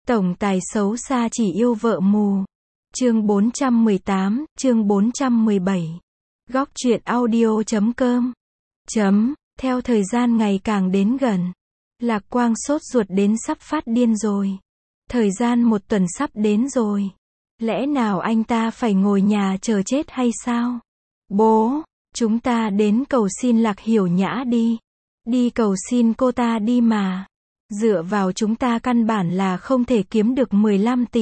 Tổng tài xấu xa chỉ yêu vợ mù. Chương 418, chương 417. Góc truyện audio.com. Theo thời gian ngày càng đến gần, Lạc Quang sốt ruột đến sắp phát điên rồi. Thời gian 1 tuần sắp đến rồi. Lẽ nào anh ta phải ngồi nhà chờ chết hay sao? Bố, chúng ta đến cầu xin Lạc Hiểu Nhã đi. Đi cầu xin cô ta đi mà. Dựa vào chúng ta căn bản là không thể kiếm được 15 tỷ.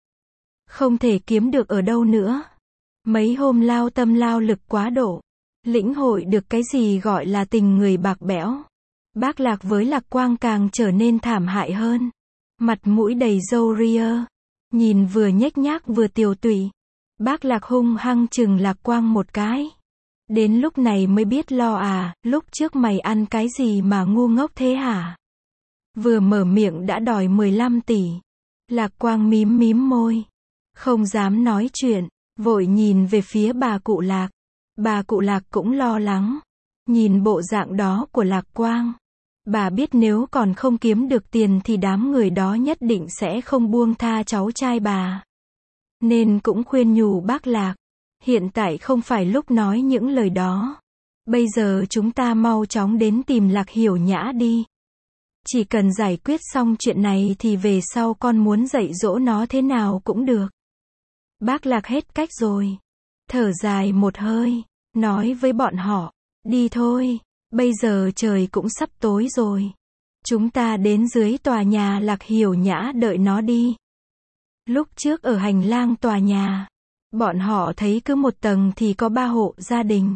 Không thể kiếm được ở đâu nữa. Mấy hôm lao tâm lao lực quá độ. Lĩnh hội được cái gì gọi là tình người bạc bẽo. Bác Lạc với Lạc Quang càng trở nên thảm hại hơn. Mặt mũi đầy râu ria. Nhìn vừa nhếch nhác vừa tiều tụy. Bác Lạc hung hăng chừng Lạc Quang một cái. Đến lúc này mới biết lo à, lúc trước mày ăn cái gì mà ngu ngốc thế hả? Vừa mở miệng đã đòi 15 tỷ. Lạc Quang mím mím môi. Không dám nói chuyện, vội nhìn về phía bà cụ Lạc. Bà cụ Lạc cũng lo lắng. Nhìn bộ dạng đó của Lạc Quang. Bà biết nếu còn không kiếm được tiền thì đám người đó nhất định sẽ không buông tha cháu trai bà. Nên cũng khuyên nhủ bác Lạc. Hiện tại không phải lúc nói những lời đó. Bây giờ chúng ta mau chóng đến tìm Lạc Hiểu Nhã đi. Chỉ cần giải quyết xong chuyện này thì về sau con muốn dạy dỗ nó thế nào cũng được. Bác Lạc hết cách rồi. Thở dài một hơi, nói với bọn họ, đi thôi, bây giờ trời cũng sắp tối rồi. Chúng ta đến dưới tòa nhà Lạc Hiểu Nhã đợi nó đi. Lúc trước ở hành lang tòa nhà, bọn họ thấy cứ một tầng thì có 3 hộ gia đình.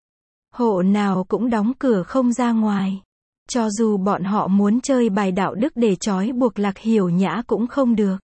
Hộ nào cũng đóng cửa không ra ngoài. Cho dù bọn họ muốn chơi bài đạo đức để trói buộc Lạc Hiểu Nhã cũng không được.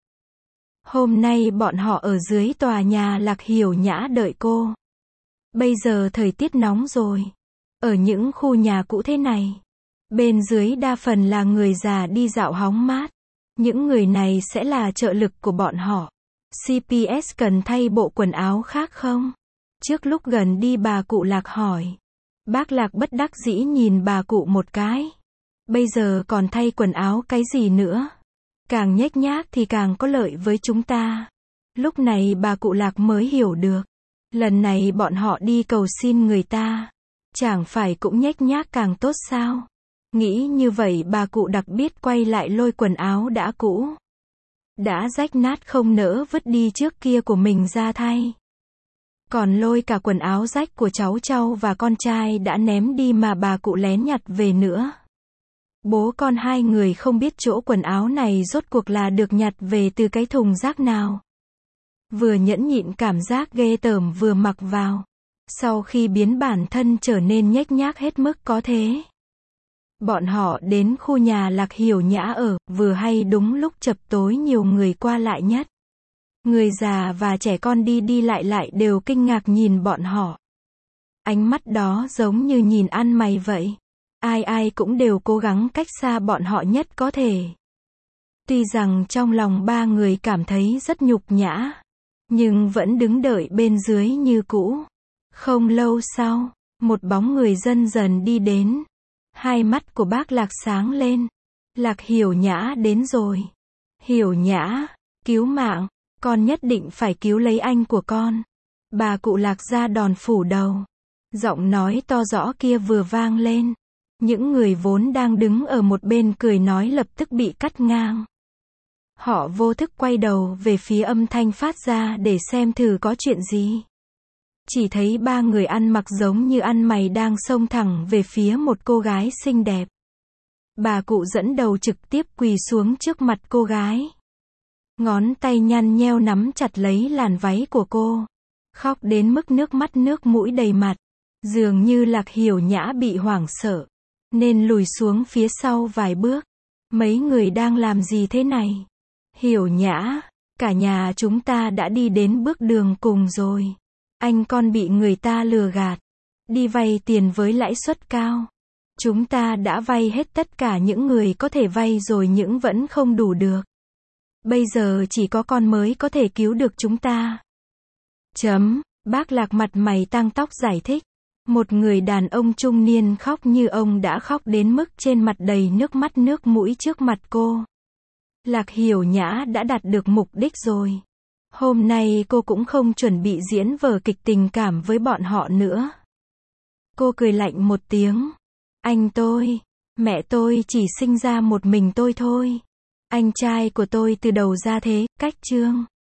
Hôm nay bọn họ ở dưới tòa nhà Lạc Hiểu Nhã đợi cô. Bây giờ thời tiết nóng rồi. Ở những khu nhà cũ thế này, bên dưới đa phần là người già đi dạo hóng mát. Những người này sẽ là trợ lực của bọn họ. CPS cần thay bộ quần áo khác không? Trước lúc gần đi bà cụ Lạc hỏi. Bác Lạc bất đắc dĩ nhìn bà cụ một cái. Bây giờ còn thay quần áo cái gì nữa? Càng nhếch nhác thì càng có lợi với chúng ta. Lúc này bà cụ Lạc mới hiểu được. Lần này bọn họ đi cầu xin người ta. Chẳng phải cũng nhếch nhác càng tốt sao? Nghĩ như vậy bà cụ Đặc biết quay lại lôi quần áo đã cũ. Đã rách nát không nỡ vứt đi trước kia của mình ra thay. Còn lôi cả quần áo rách của cháu Châu và con trai đã ném đi mà bà cụ lén nhặt về nữa. Bố con hai người không biết chỗ quần áo này rốt cuộc là được nhặt về từ cái thùng rác nào. Vừa nhẫn nhịn cảm giác ghê tởm vừa mặc vào. Sau khi biến bản thân trở nên nhếch nhác hết mức có thể. Bọn họ đến khu nhà Lạc Hiểu Nhã ở, vừa hay đúng lúc chập tối nhiều người qua lại nhất. Người già và trẻ con đi đi lại lại đều kinh ngạc nhìn bọn họ. Ánh mắt đó giống như nhìn ăn mày vậy. Ai ai cũng đều cố gắng cách xa bọn họ nhất có thể. Tuy rằng trong lòng 3 người cảm thấy rất nhục nhã, nhưng vẫn đứng đợi bên dưới như cũ. Không lâu sau, một bóng người dần dần đi đến. Hai mắt của bác Lạc sáng lên. Lạc Hiểu Nhã đến rồi. Hiểu Nhã, cứu mạng, con nhất định phải cứu lấy anh của con. Bà cụ Lạc ra đòn phủ đầu. Giọng nói to rõ kia vừa vang lên. Những người vốn đang đứng ở một bên cười nói lập tức bị cắt ngang. Họ vô thức quay đầu về phía âm thanh phát ra để xem thử có chuyện gì. Chỉ thấy 3 người ăn mặc giống như ăn mày đang xông thẳng về phía một cô gái xinh đẹp. Bà cụ dẫn đầu trực tiếp quỳ xuống trước mặt cô gái. Ngón tay nhăn nheo nắm chặt lấy làn váy của cô. Khóc đến mức nước mắt nước mũi đầy mặt. Dường như Lạc Hiểu Nhã bị hoảng sợ, nên lùi xuống phía sau vài bước. Mấy người đang làm gì thế này? Hiểu Nhã, cả nhà chúng ta đã đi đến bước đường cùng rồi. Anh con bị người ta lừa gạt. Đi vay tiền với lãi suất cao. Chúng ta đã vay hết tất cả những người có thể vay rồi nhưng vẫn không đủ được. Bây giờ chỉ có con mới có thể cứu được chúng ta. Bác Lạc mặt mày tang tóc giải thích. Một người đàn ông trung niên khóc như ông đã khóc đến mức trên mặt đầy nước mắt nước mũi trước mặt cô. Lạc Hiểu Nhã đã đạt được mục đích rồi. Hôm nay cô cũng không chuẩn bị diễn vở kịch tình cảm với bọn họ nữa. Cô cười lạnh một tiếng. Anh tôi, mẹ tôi chỉ sinh ra một mình tôi thôi. Anh trai của tôi từ đầu ra thế, cách chương.